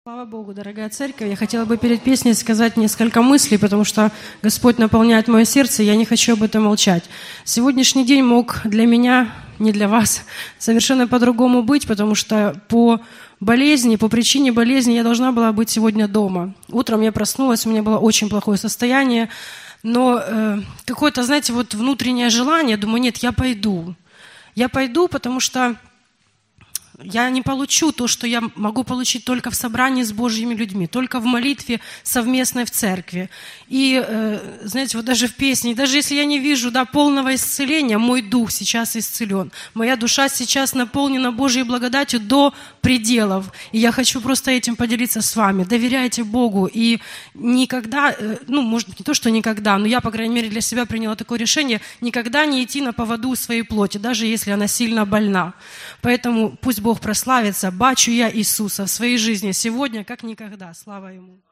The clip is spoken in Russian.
Слава Богу, дорогая церковь. Я хотела бы перед песней сказать несколько мыслей, потому что Господь наполняет мое сердце, и я не хочу об этом молчать. Сегодняшний день мог для меня, не для вас, совершенно по-другому быть, потому что по причине болезни я должна была быть сегодня дома. Утром я проснулась, у меня было очень плохое состояние, но какое-то, знаете, вот внутреннее желание, думаю, нет, я пойду. Я пойду, потому что я не получу то, что я могу получить только в собрании с Божьими людьми, только в молитве совместной в церкви. И, знаете, вот даже в песне, даже если я не вижу полного исцеления, мой дух сейчас исцелен. Моя душа сейчас наполнена Божьей благодатью до пределов. И я хочу просто этим поделиться с вами. Доверяйте Богу. И никогда, может быть, не то, что никогда, но я, по крайней мере, для себя приняла такое решение, никогда не идти на поводу своей плоти, даже если она сильно больна. Поэтому пусть Бог прославится. Бачу я Иисуса в своей жизни сегодня, как никогда. Слава Ему.